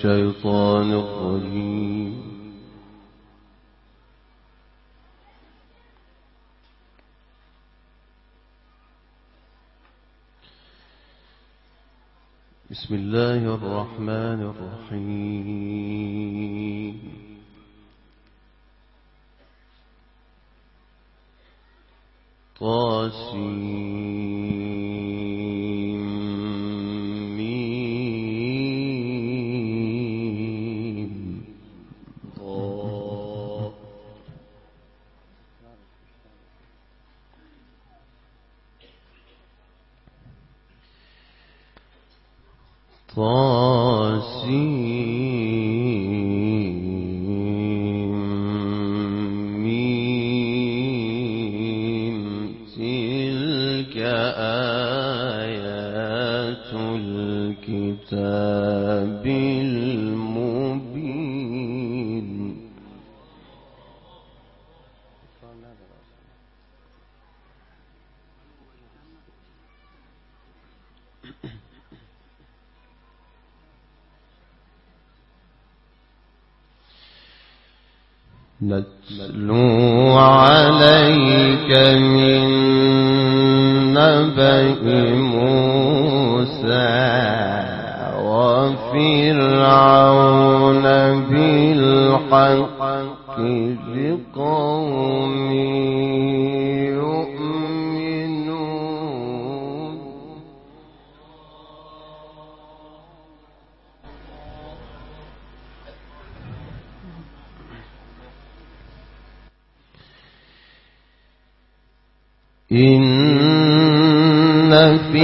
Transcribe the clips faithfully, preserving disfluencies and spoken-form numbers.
الشيطان الرجيم. بسم الله الرحمن الرحيم. طاسيم طاسيم تلك آيات الكتاب المبين. نتلو عليك من نبأ موسى وفرعون بالحق لقوم يؤمنون. إن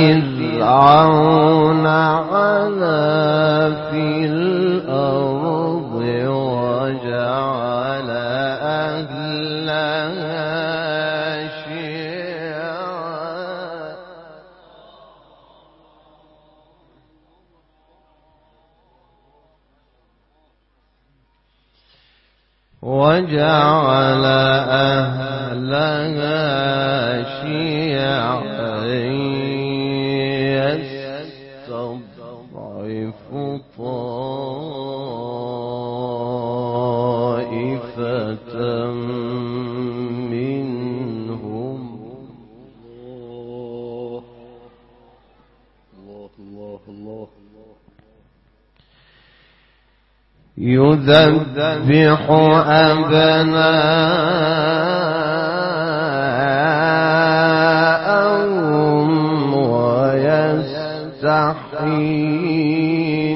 فرعون علا في الأرض وجعل أهلها شيعا وجعل أهلها شيعا يستضعف طائفة منهم. الله الله الله يذبح أبناءهم ويستحيي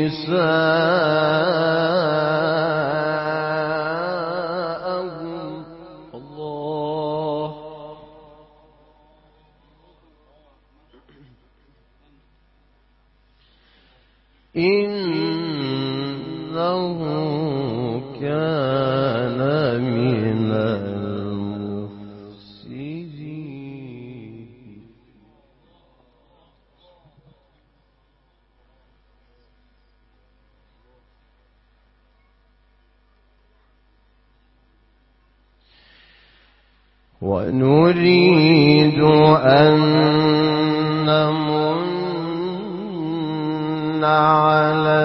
نساءهم. الله إنه كان من المفسدين. ونريد أن نمن على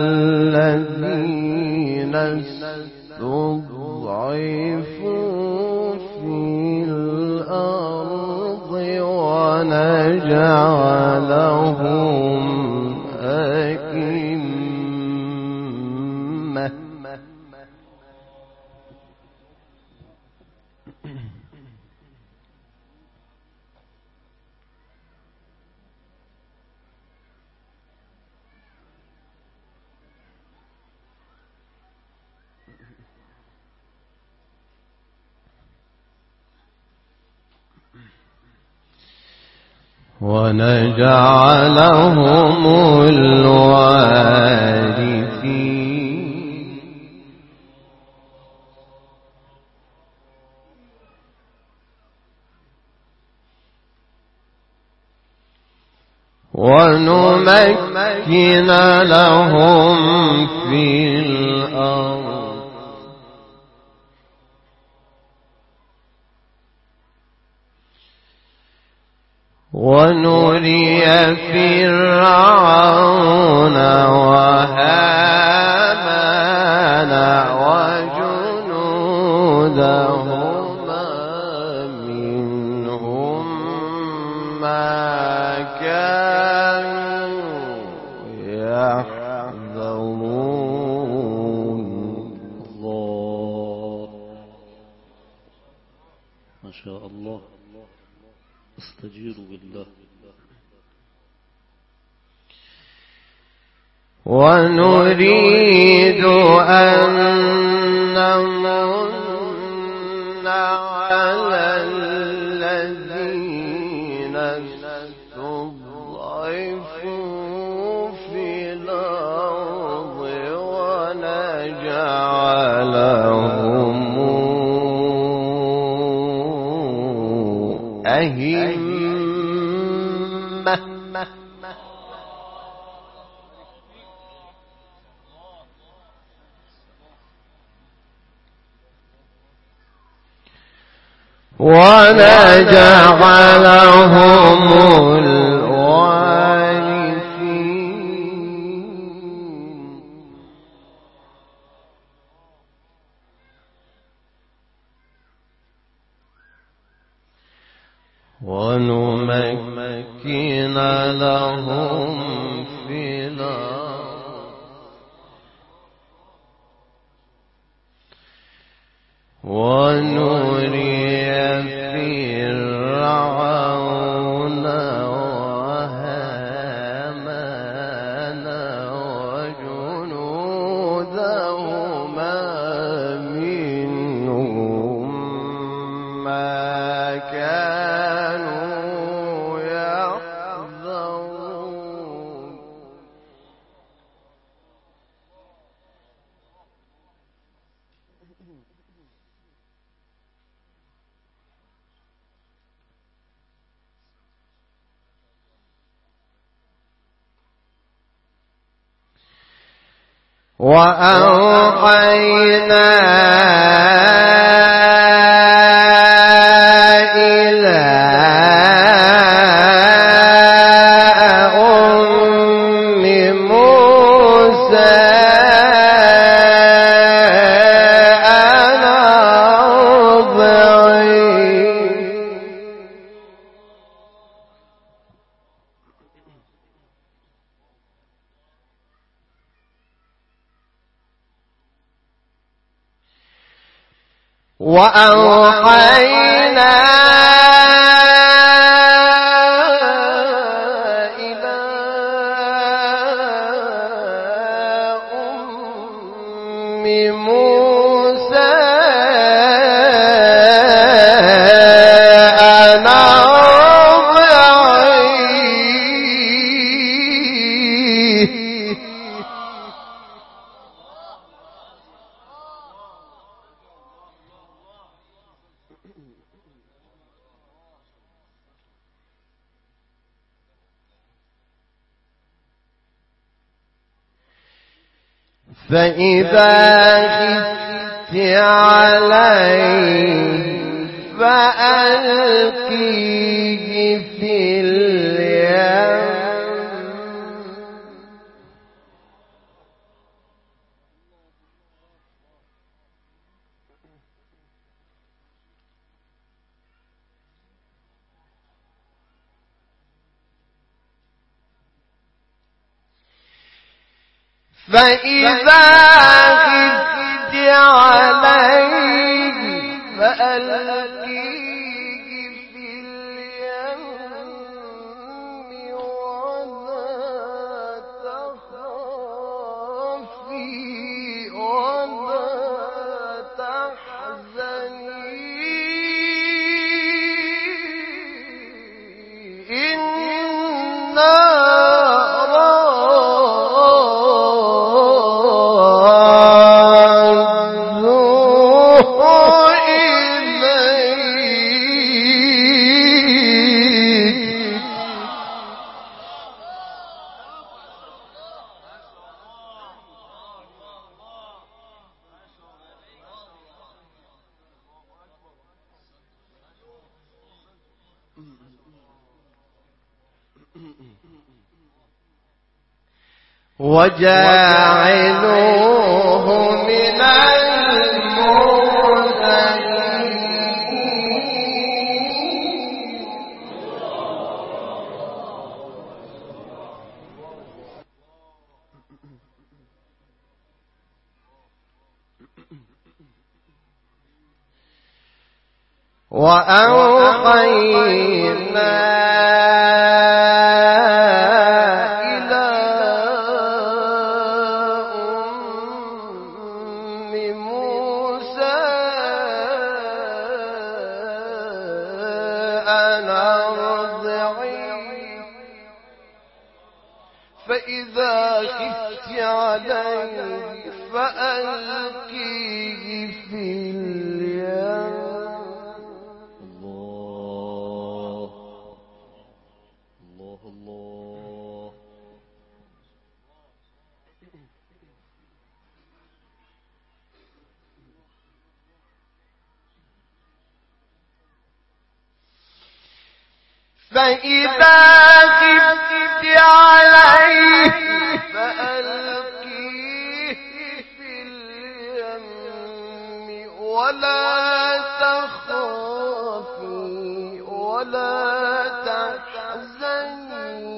الذين استضعفوا في الأرض ونجعلهم أئمة. ونجعلهم الوارثين. ونمكن لهم في الأرض ونري فرعون وهامان وجنودهما منهم ما كانوا يحذرون. الله ما شاء الله. استجير بالله. ونريد أن نمن على الذين استضعفوا في الأرض ونجعلهم أئمة ونجعلهم الوارثين ونمكن لهم في الأرض ونري فرعون وهامان وجنودهما منهم ما كانوا يحذرون. وأوحينا إلى أم موسى أن أرضعيه وأوحينا إلى أم موسى أن أرضعيه فإذا خفت عليه فألقيه في اليم فإذا خفت عليه فألقيه في اليم ولا تخافي ولا تحزني إنا وجاعلوه من المرسلين. وأوحينا إلى أم موسى أن أرضعيه فإذا خفت عليه فألقيه في اليم. فإذا خفت عليه فألقيه في اليم ولا تخافي ولا تحزني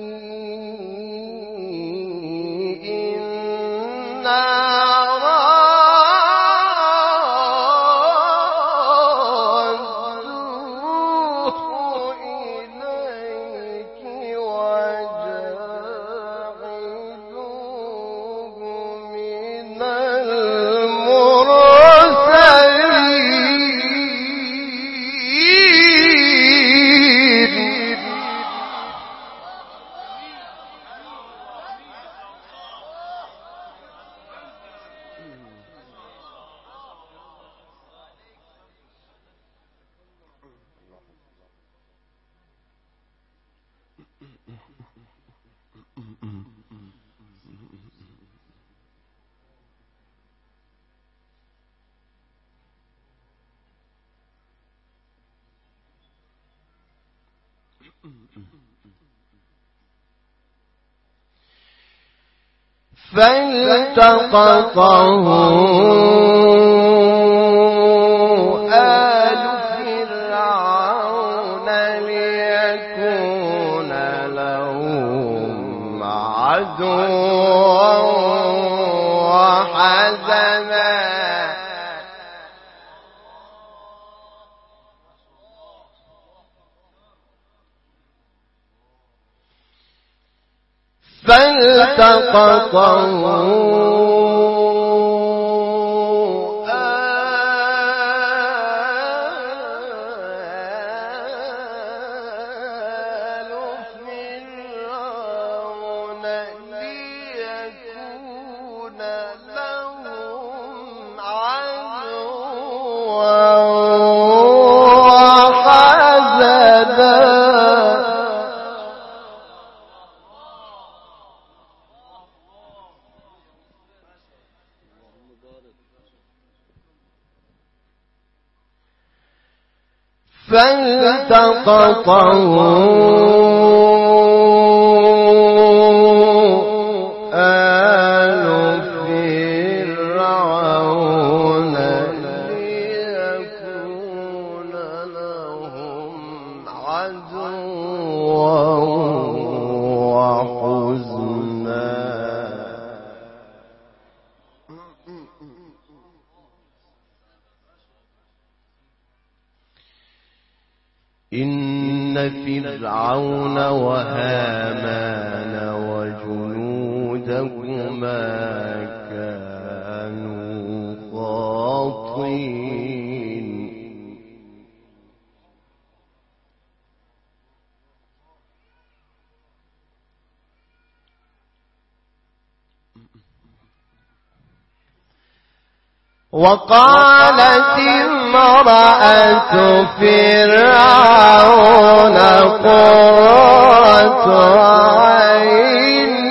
إنا فالتقطه آل فرعون ليكون لهم عدوا وحزنا. فالتقطه آل فرعون ليكون لهم عدوا وحزنا. فالتقطه آل فرعون ليكون لهم عدوا وحزنا. إن فرعون وهامان وجنودهما كانوا خاطئين. وقالت امرأة فرعون قرة عين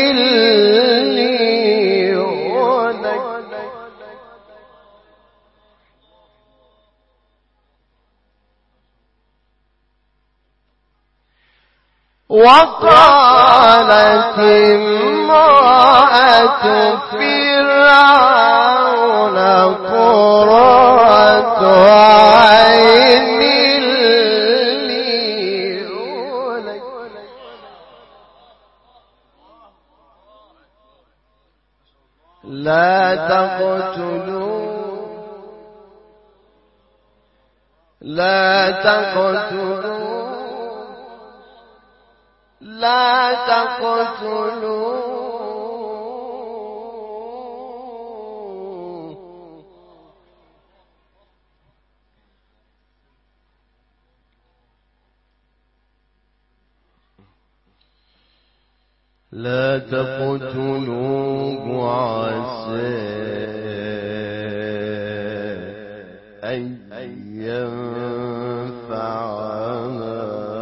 لي ولك. وقالت امرأة فرعون قرة عين لي ولك لا تقتلوا لا تقتلوا لا تقتلوا لا تقتلوه عسى أن ينفعنا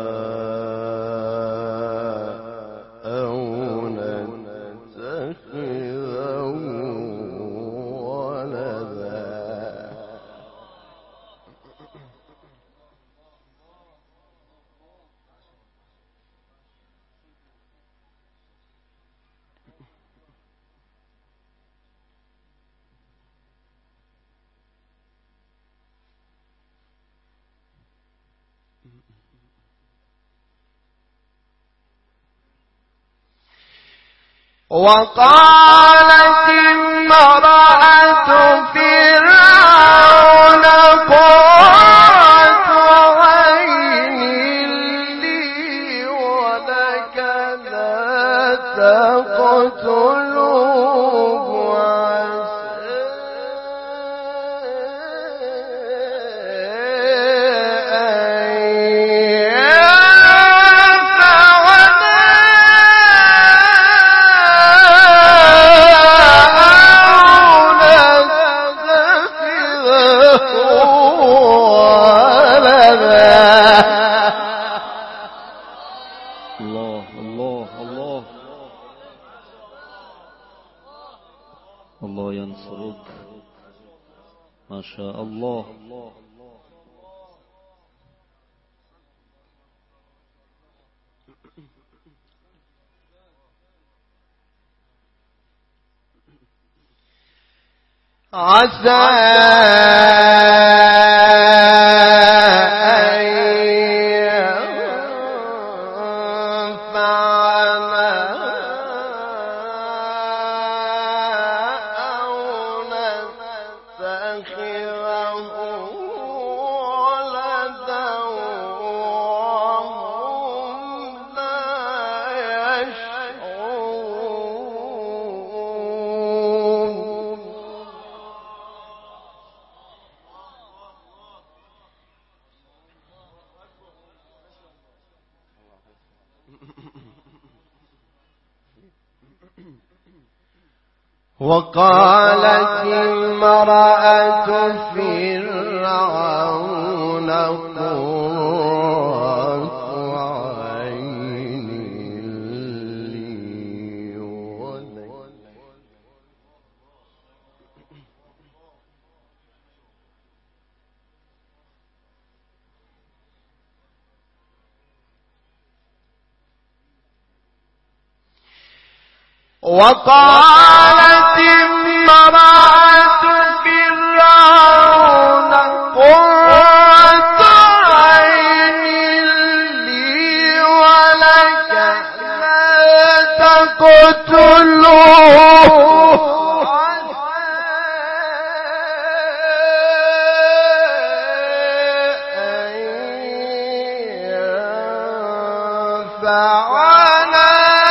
أو نتخذه ولدا وقالت امرأة فرعون قرة عين لي ولك لا تقتلوه عسى الله الله الله الله ينصرك ما شاء الله. عسى أن ينفعنا أو نتخذه ولدا وهم لا يشعرون. وقالت امرأة فرعون قرة عين لي ولك وقالت امرأة فرعون قرة عين لي ولك لا تقتلوه أن ينفعنا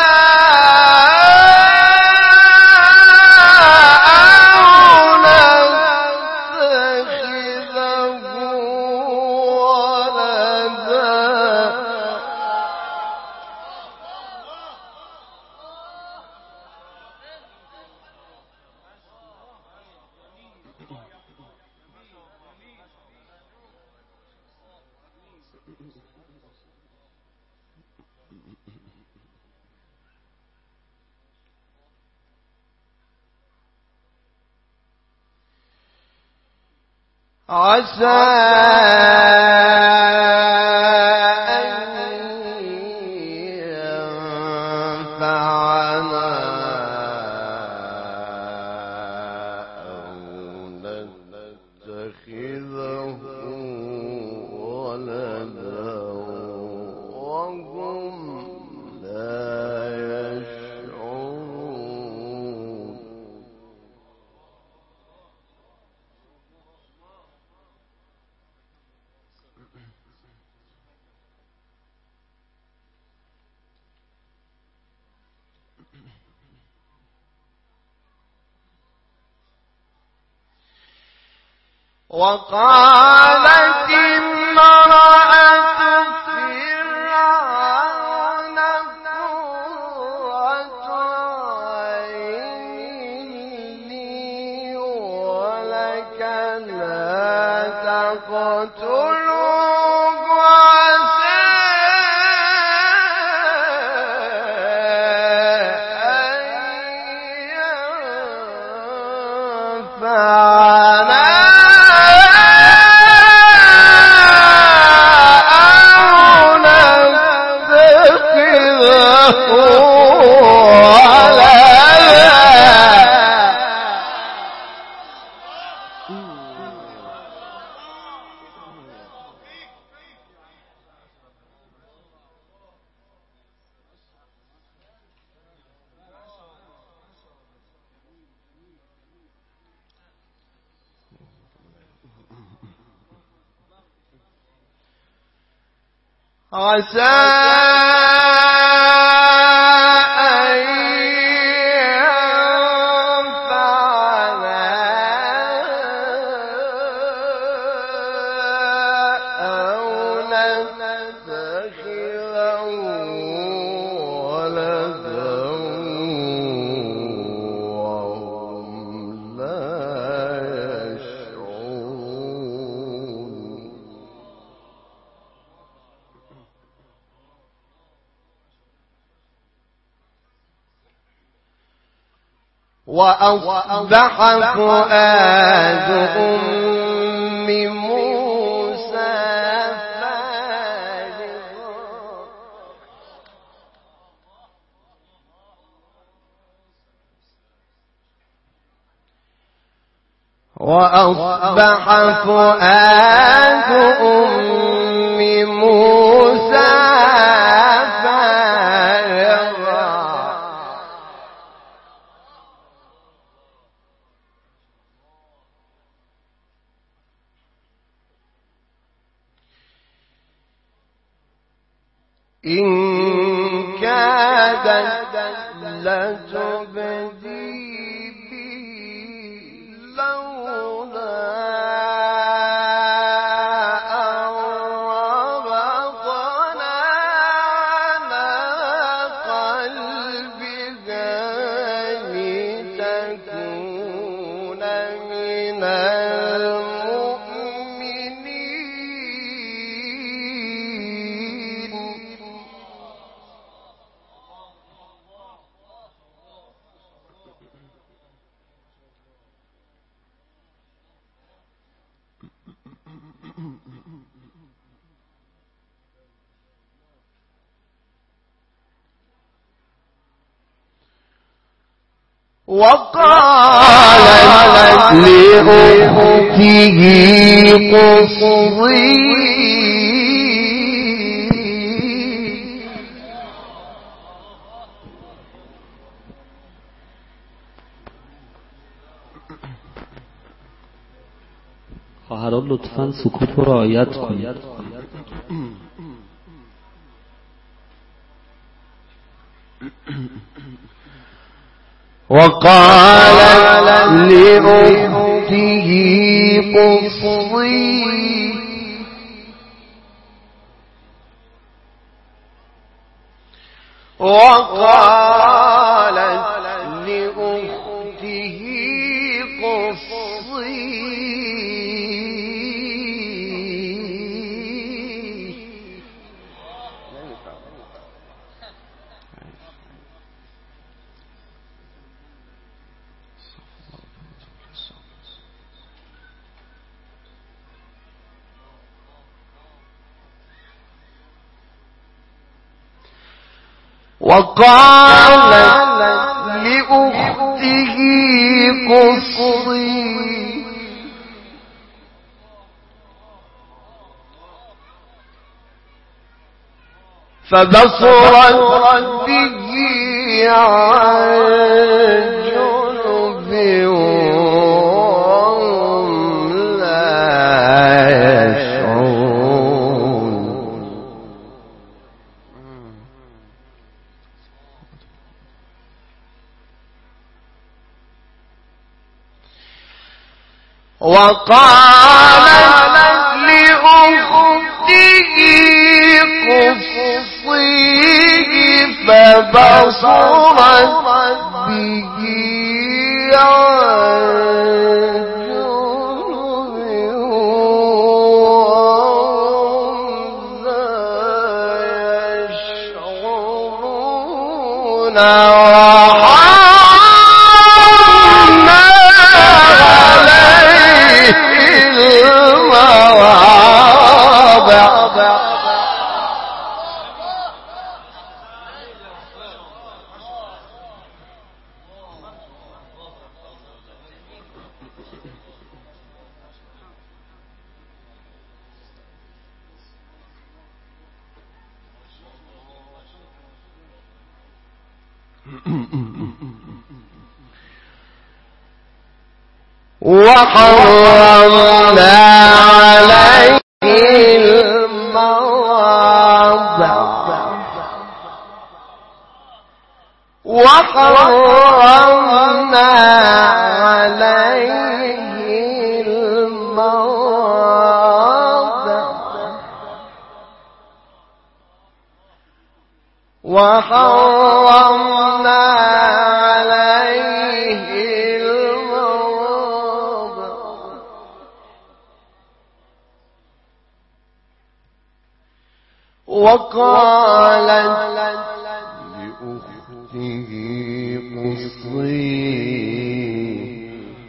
عسى أن وقالت امرأة فرعون قرة عين لي ولك لا تقتلوه عسى أن ينفعنا عسى أن ينفعنا أو نتخذه ولدا وهم لا يشعرون. وأصبح فؤاد أم موسى فارغا وأصبح فؤاد أم موسى فارغا إن كادت لتبدي به لولا أن ربطنا على قلبها لتكون من وقالت لأخته قصي خواهران لطفاً سکوت رو رعایت کنید. وقال لأخته قصي وقالت لأخته قصي وقالت لأخته قصي فبصرت به عن جنب وهم لا يشعرون. وقالت لأخته قصيه فبصرت به عن جنب لا يشعرون وحرمنا عليه المواضع وحرمنا عليه المواضع وحرمنا عليه المواضع وحرمنا عليه المواضع وقالت لأخته قصيه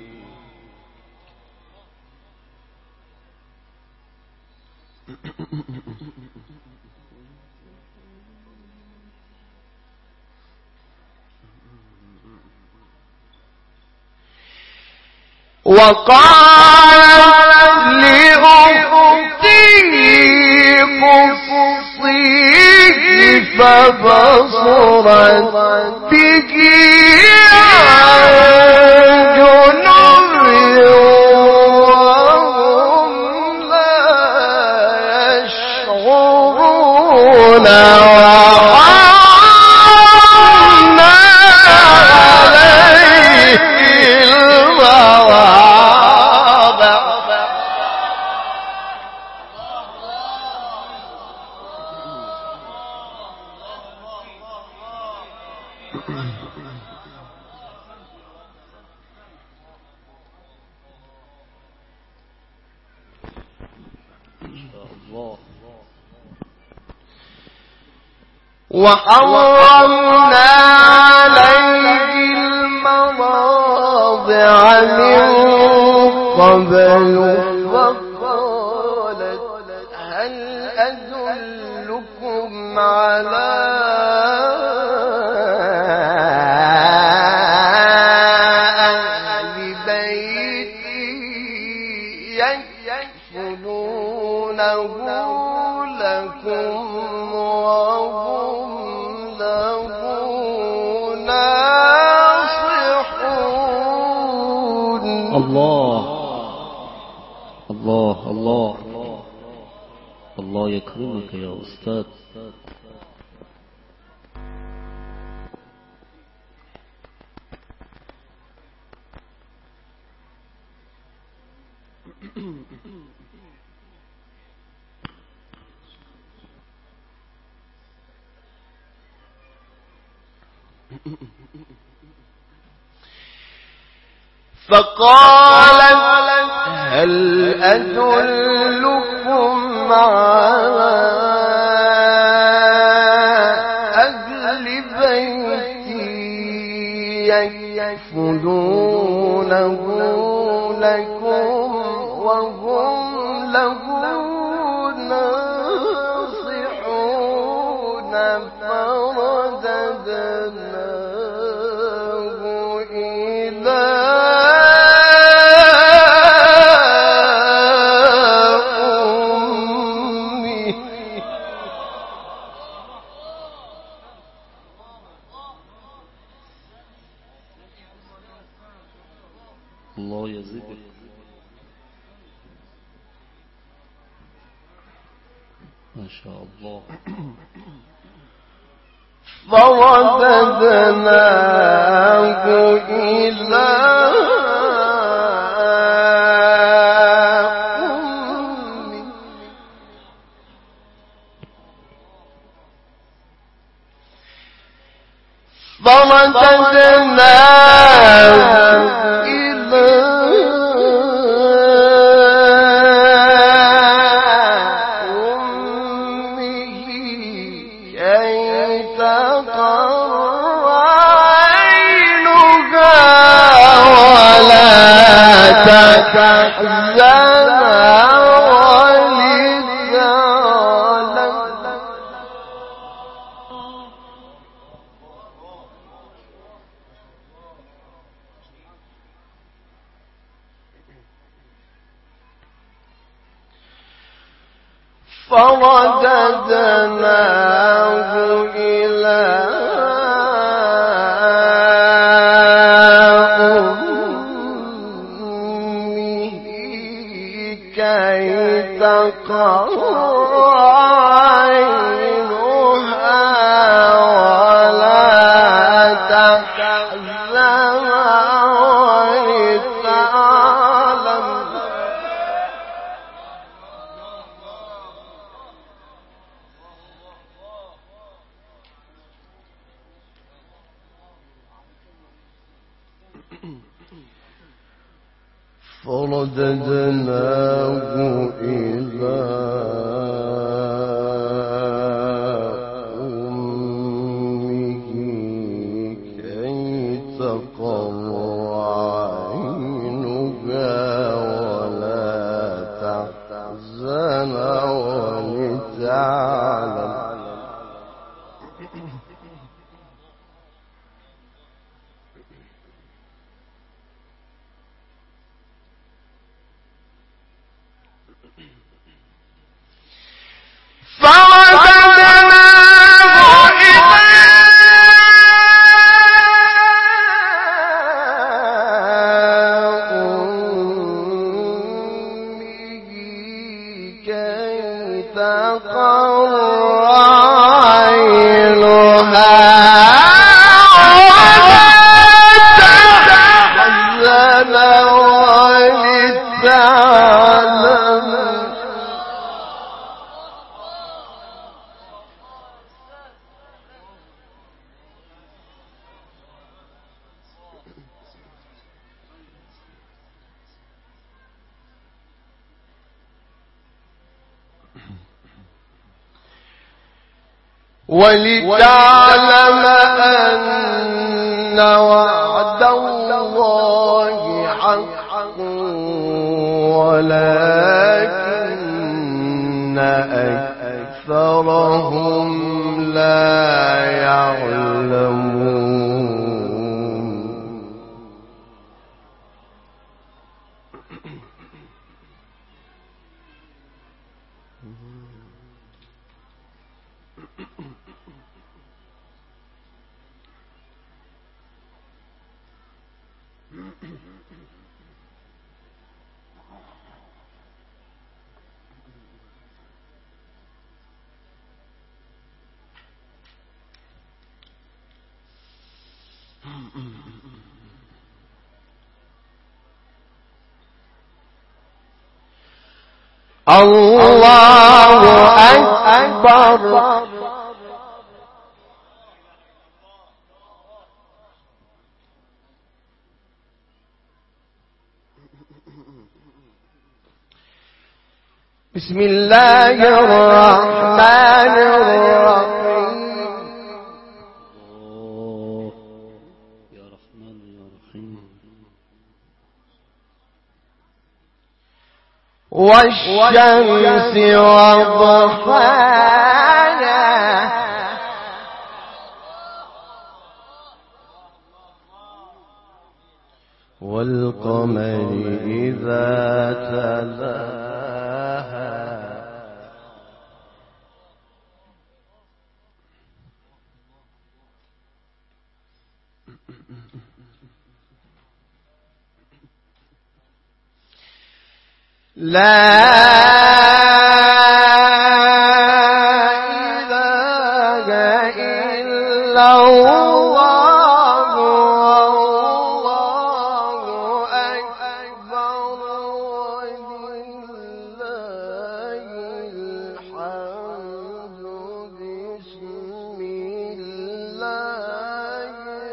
وقالت لأخته قصيه فبصرت به عن جنب وهم لا يشعرون وحرمنا عليه المواضع وحرمنا عليه المواضع من قبل فقالت هل أدلكم على أهل بيت يكفلونه لكم وهم له ناصحون. الله الله الله الله يكرمك يا أستاذ. فقالت هل أدلكم على أهل بيتي يكفلونه لكم وهم له ناصحون فرددناه إلى أمه الله يزيدك. ما شاء الله. فرددناه إلى فرددناه إلى أمه كي تقر عينها ولا تحزن فرددناه إلى أمه كي تقر عينها ولا تحزن ولتعلم فرددناه إلى أمه كي تقر عينها ولا تحزن ولتعلم ولتعلم أن وعد الله حق ولكن أكثرهم لا يعلمون. الله أكبر. بسم الله الرحمن الرحيم. يا رحمن يا رحيم. والشمس وضحاها والقمر إذا تلاها لا إله إلا الله والله أكبر ولله الحمد. بسم الله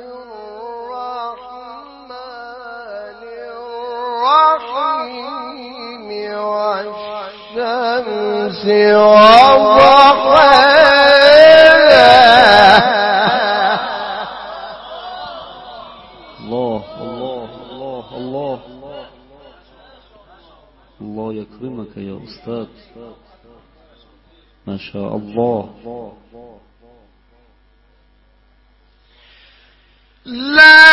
الله الله الله الله الله يكرمك يا أستاذ، ما شاء الله. لا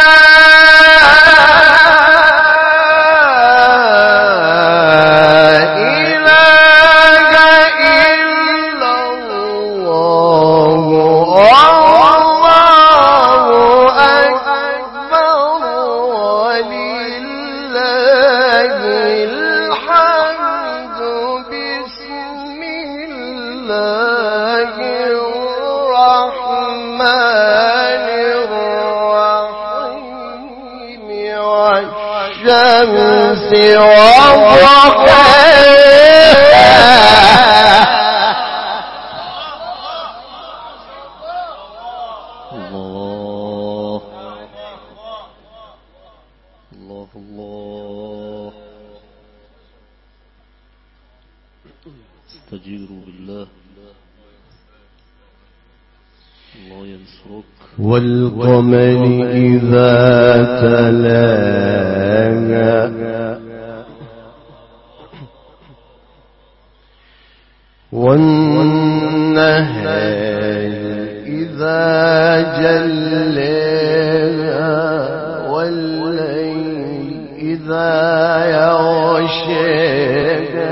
الشمس وضحاها الله الله الله. استجيروا بالله، الله ينصرك. والقمر إذا تلاها والنهار إذا جلاها والليل إذا يغشاها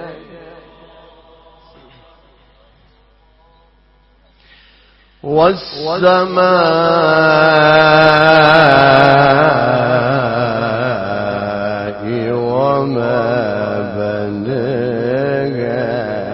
والسماء وما بناها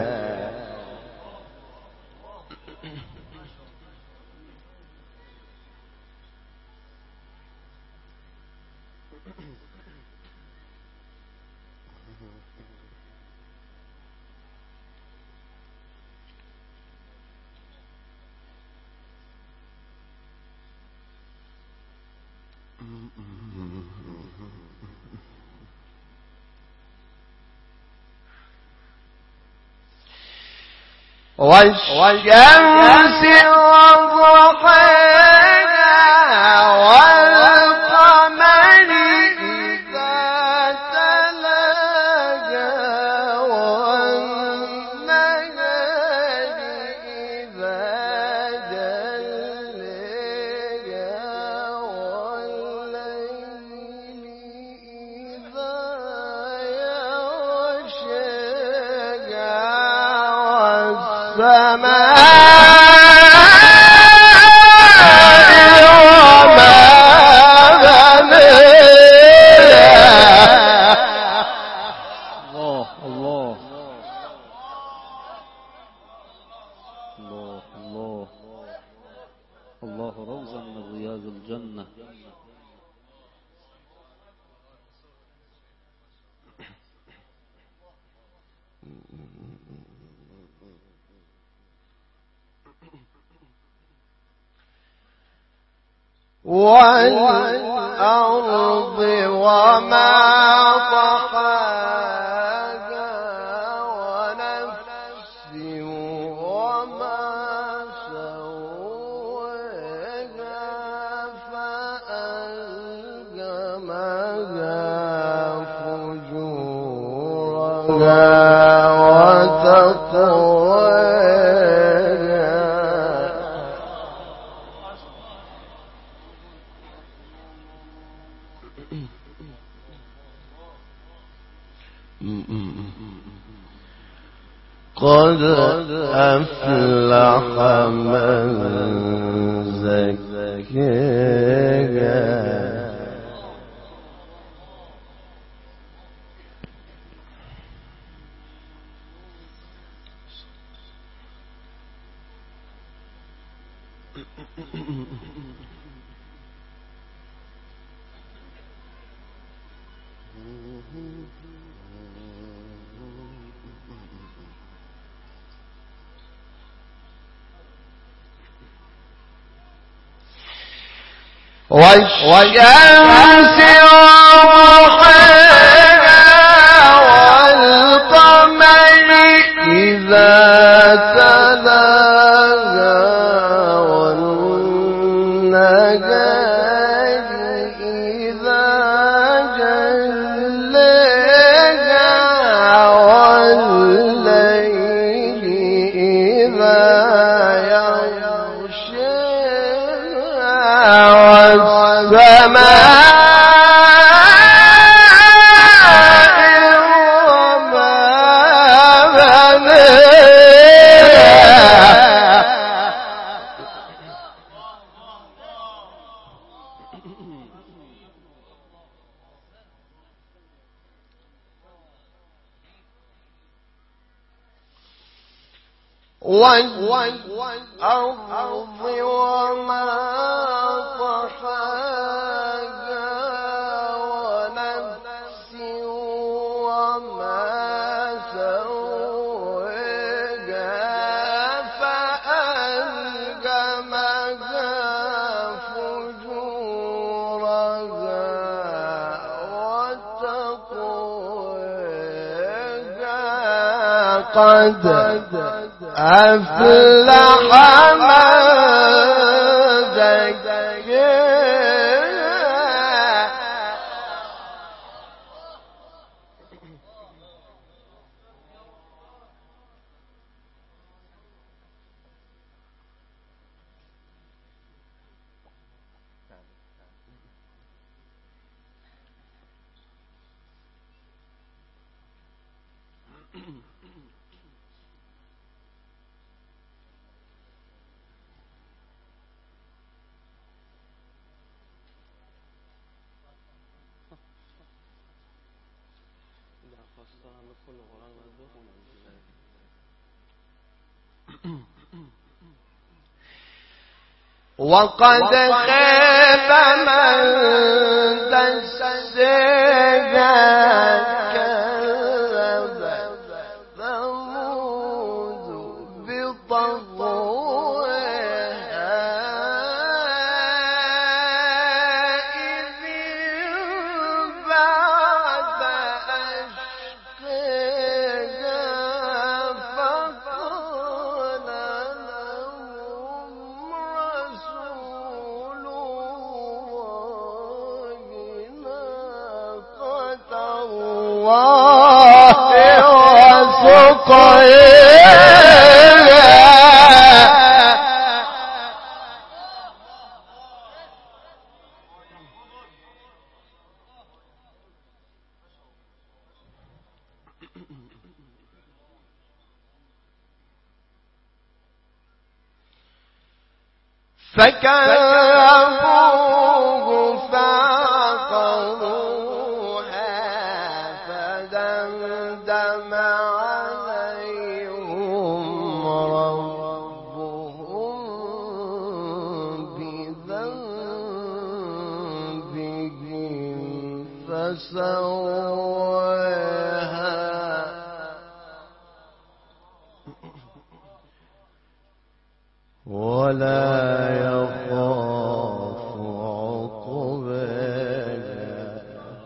والشمس وضحاها والقمر إذا تلاها والنهار إذا جلاها والليل إذا يغشاها السماء وما بناها. الله الله الله الله الله روزا من رياض الجنة. والأرض وما طحاها ونفس وما سواها فألهمها فجورها وتقواها. قد أفلح من زكاها والشمس وضحاها والقمر تلاها والنهار إذا جلاها والليل إذا يغشاها والسماء والأرض وما طحاها ونفس وما سواها فألهمها فجورها وتقواها قد أفلح من زكاها وقد خاب من دساها كذب ثمود بطغواها إذ انبعث أشقاها فقال لهم رسول الله ناقة الله وسقياها فكذبوه فعقروها فدمدم عليهم ربهم بذنبهم فسواها ولا يخاف عقباها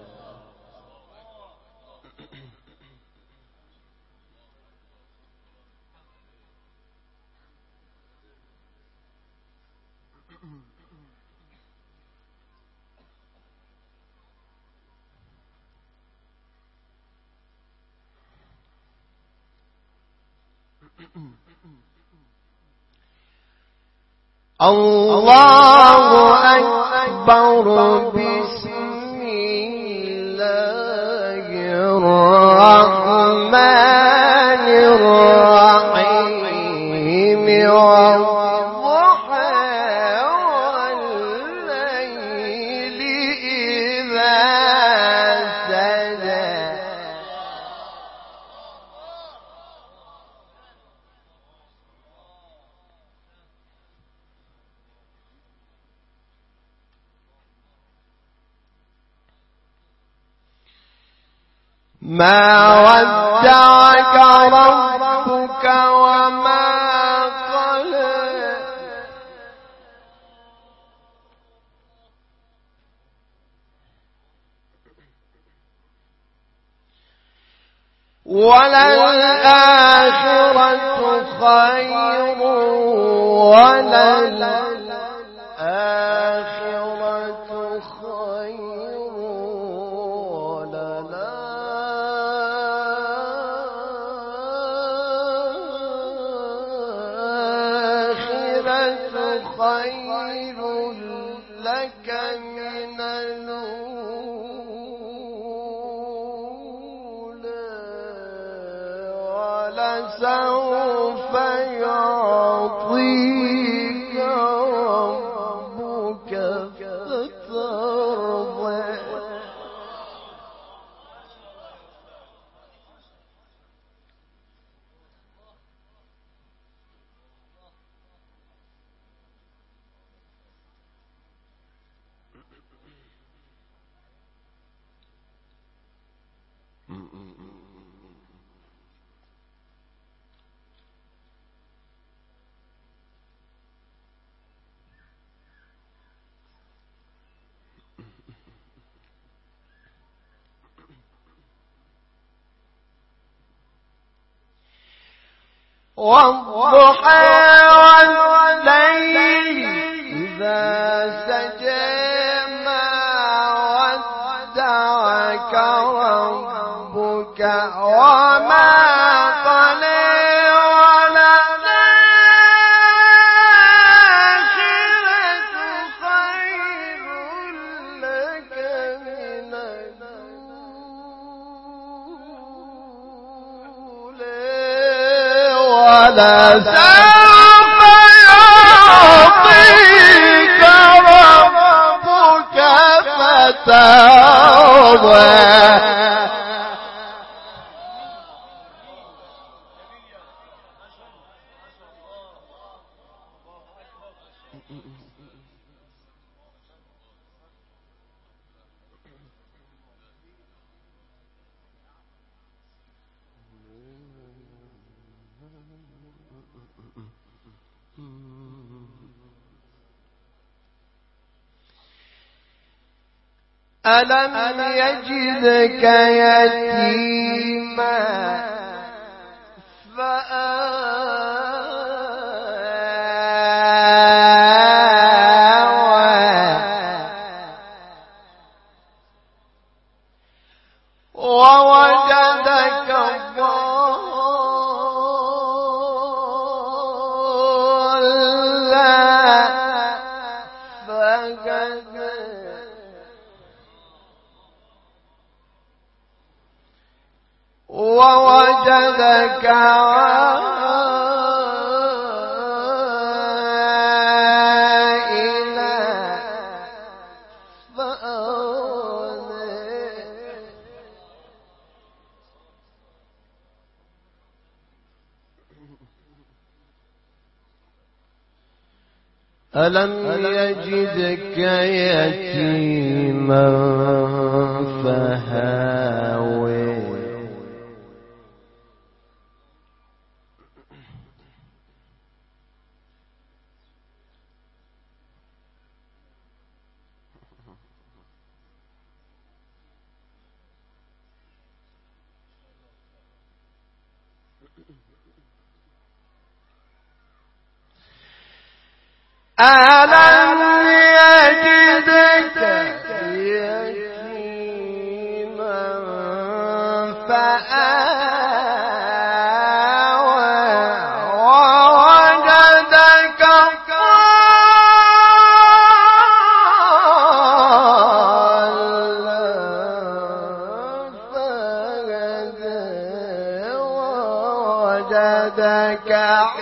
الله أكبر بسم الله الرحمن الرحيم والضحى والليل إذا سجى ما ودعك ربك وما قلى وللآخرة خير وللآخرة خير وللآخرة خير لك من الأولى ولسوف يعطيك ربك فترضى. والضحى والليل إذا سجى ما ودعك ربك وما قلى وللآخرة خير لك من ولسوف يعطيك ربك فترضى. ألم يجدك يتيما فآوى ووجدك ضالا فهدى ووجدك عائلا فأغنى. ألم يجدك يتيما فهاوى ألم يجدك يتيما فآوى ووجدك ضالا فهدى ووجدك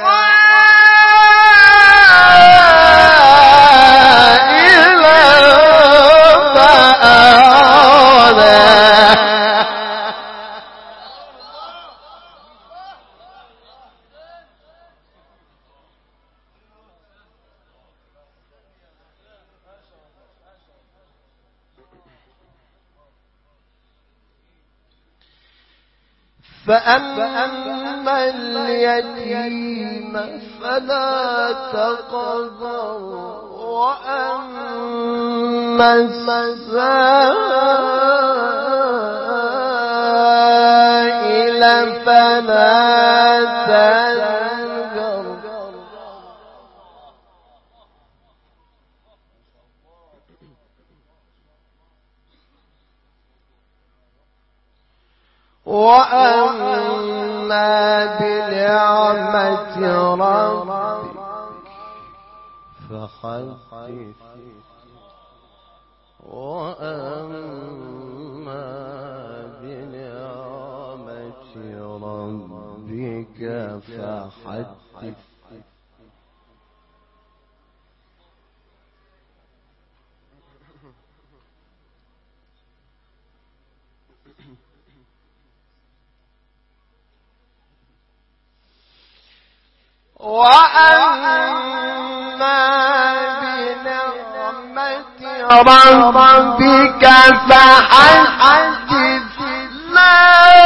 فأما اليتيم فلا تقهر وأما السائل فلا تنهر وأما بنعمة ربك فحدث وأما بنعمة ربك فحدث وأما بنعمة ربك فحدث لا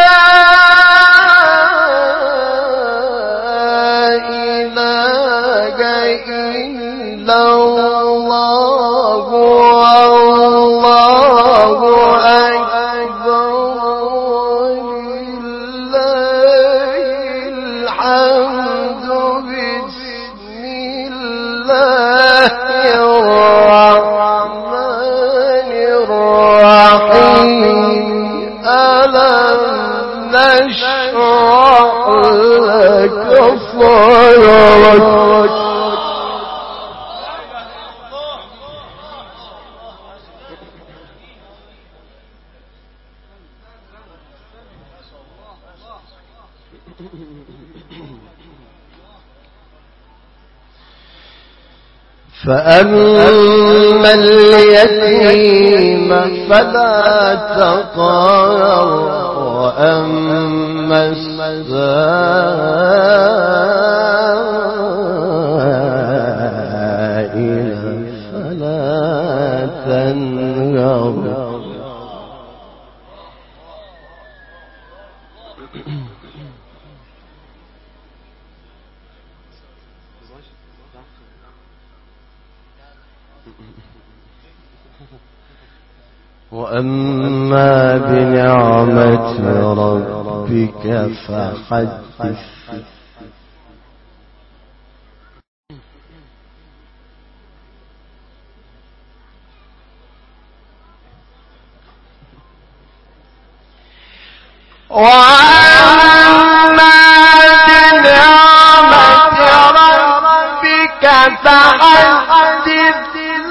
إله إلا الله والله أكبر ولله الحمد بسم الله الرحمن الرحيم ألم نشرح لك صدرك فأما اليتيم فلا تقهر وأما السائل فلا تنهر وأما بنعمة ربك فحدث وأما بنعمة ربك فحدث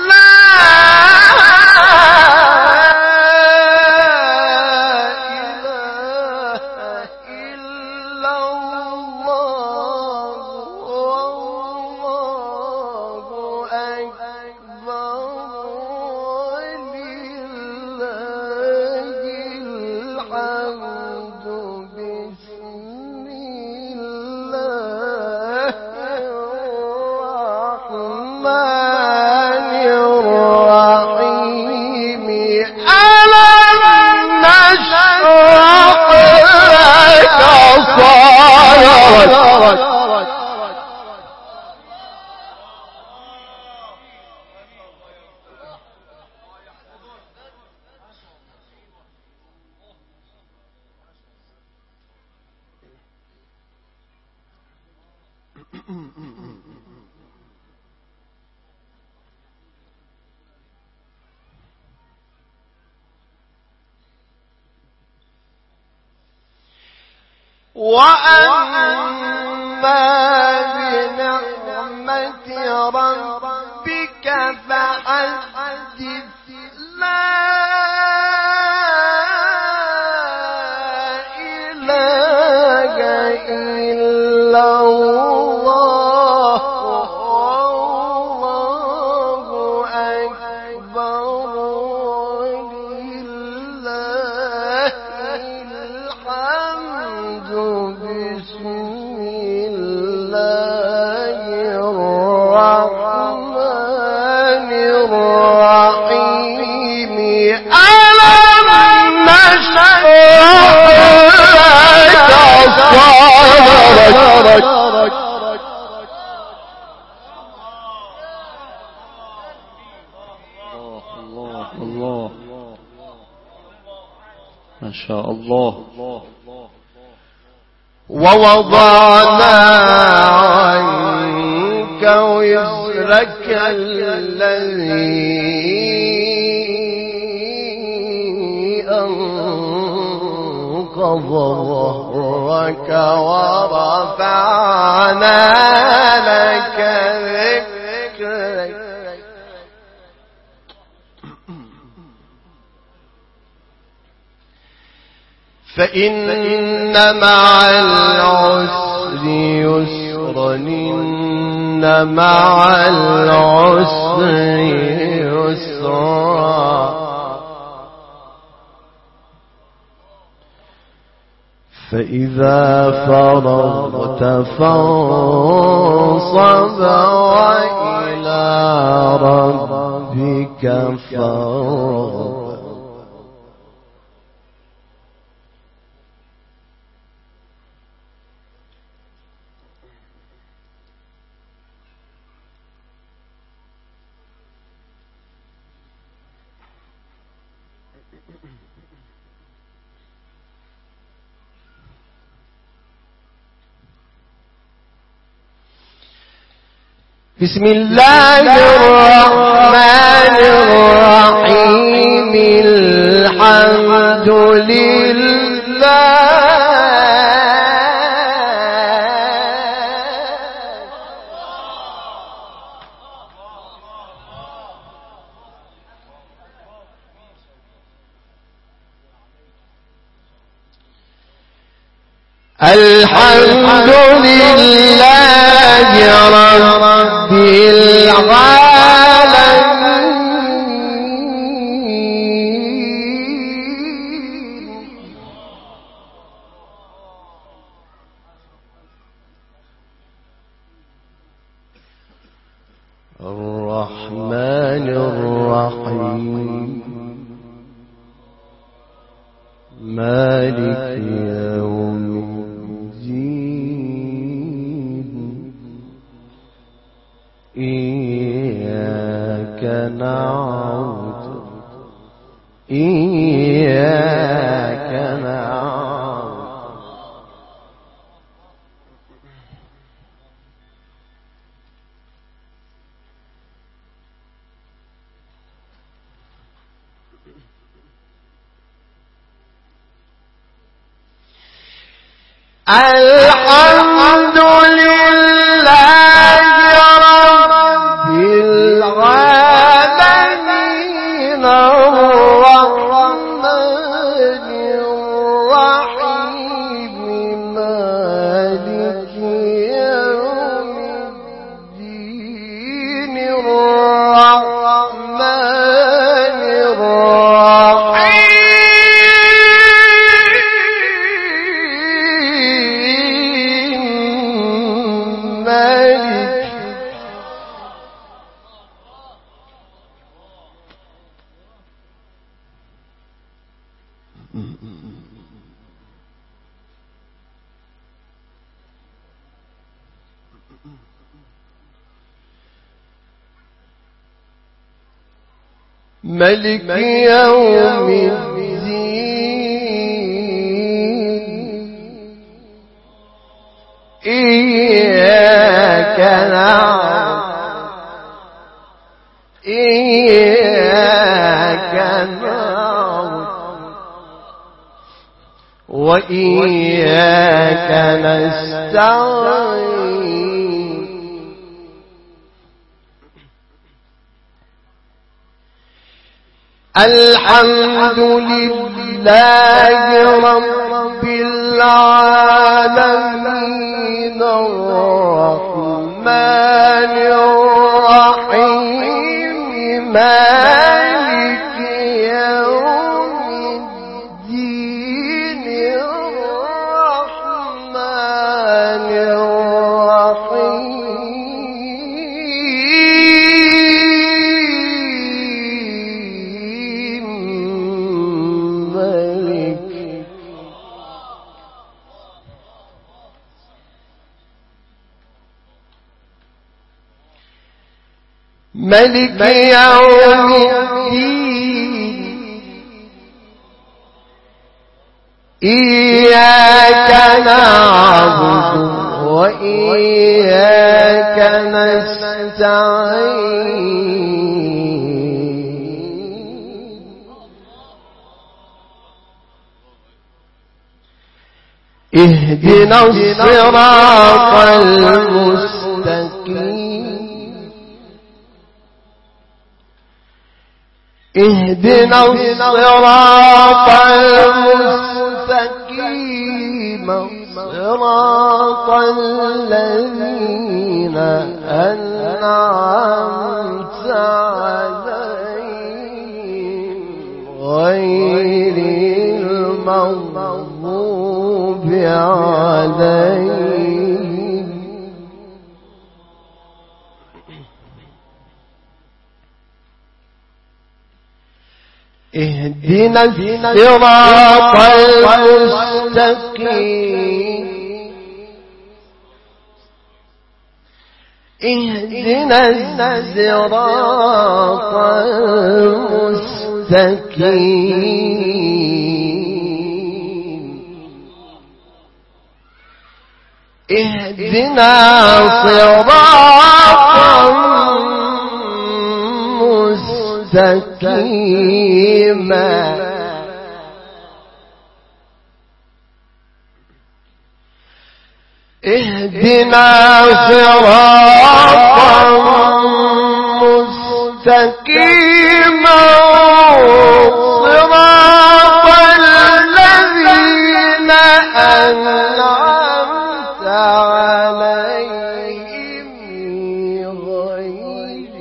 وأما بنعمة ربك فحدث لا إله إلا الله والله أكبر ولله الحمد بسم الله الرحمن الرحيم ألم نشرح لك صدرك الله الله ما شاء الله. ووضعنا عنك وزرك الذي أنقض ظهرك ورفعنا لك ذكرك فإن مع العسر يسرا إن مع العسر يسرا فإذا فرغت فانصب وإلى ربك فارغب بسم الله الرحمن الرحيم الحمد لله الحمد لله رب العالمين الرحمن الرحيم مالك يوم إياك نعبد إياك نعبد الحمد لله العالمين الرحمن الرحيم مالك يوم الدين الرحمن الرحيم مالك ملك يوم الدين إياك نعبد إياك نعبد وإياك نستعين الحمد لله رب العالمين الرحمن الرحيم مالك يوم الدين الرحمن الرحيم ملك يوم الدين إياك نعبد وإياك نستعين اهدنا الصراط المستقيم اهدنا الصراط المستقيم صراط الذين أنعمت عليهم غير المغضوب عليهم اهدنا الصراط المستقيم اهدنا الصراط المستقيم اهدنا صراطا مستقيما اهدنا صراطا مستقيما صراط الذين أنعمت عليهم غير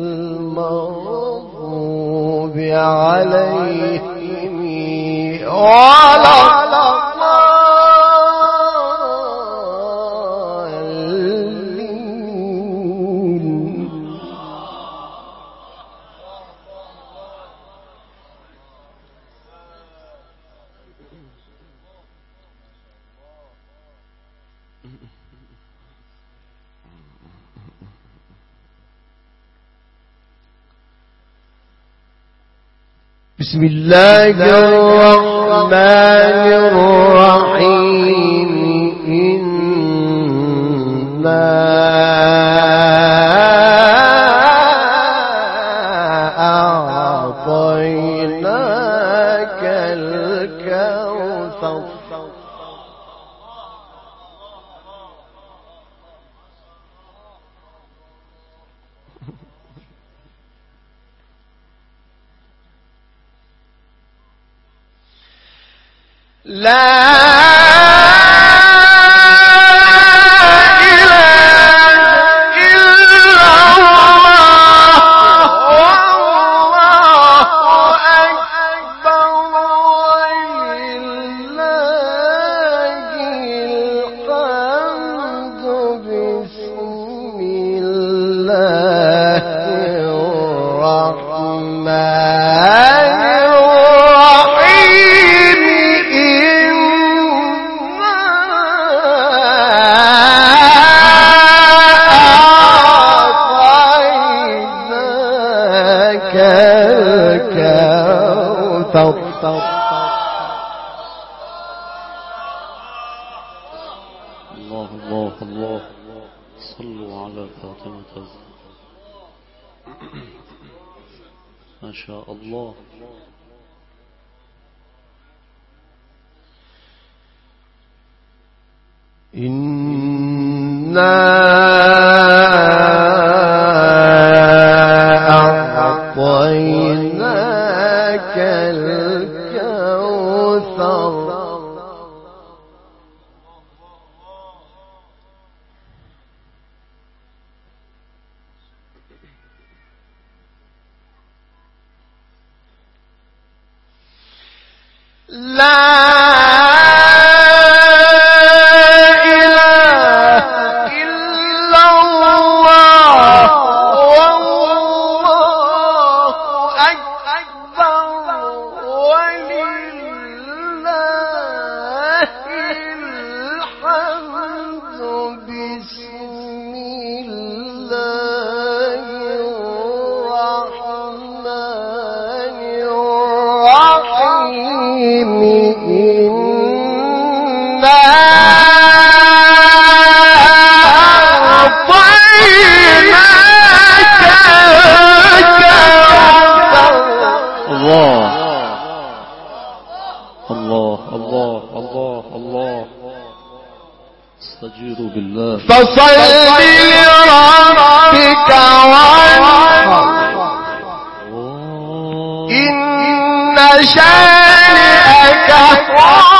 المغضوب عليهم ولا بسم الله الرحمن الرحيم إنا أعطيناك الكوثر لا الله الله الله صلوا على فاطمة ما شاء الله. إنا أعطيناك الكوثر لا الله الله الله الله الله استجيروا بالله. فصل لربك وانحر إن شانئك هو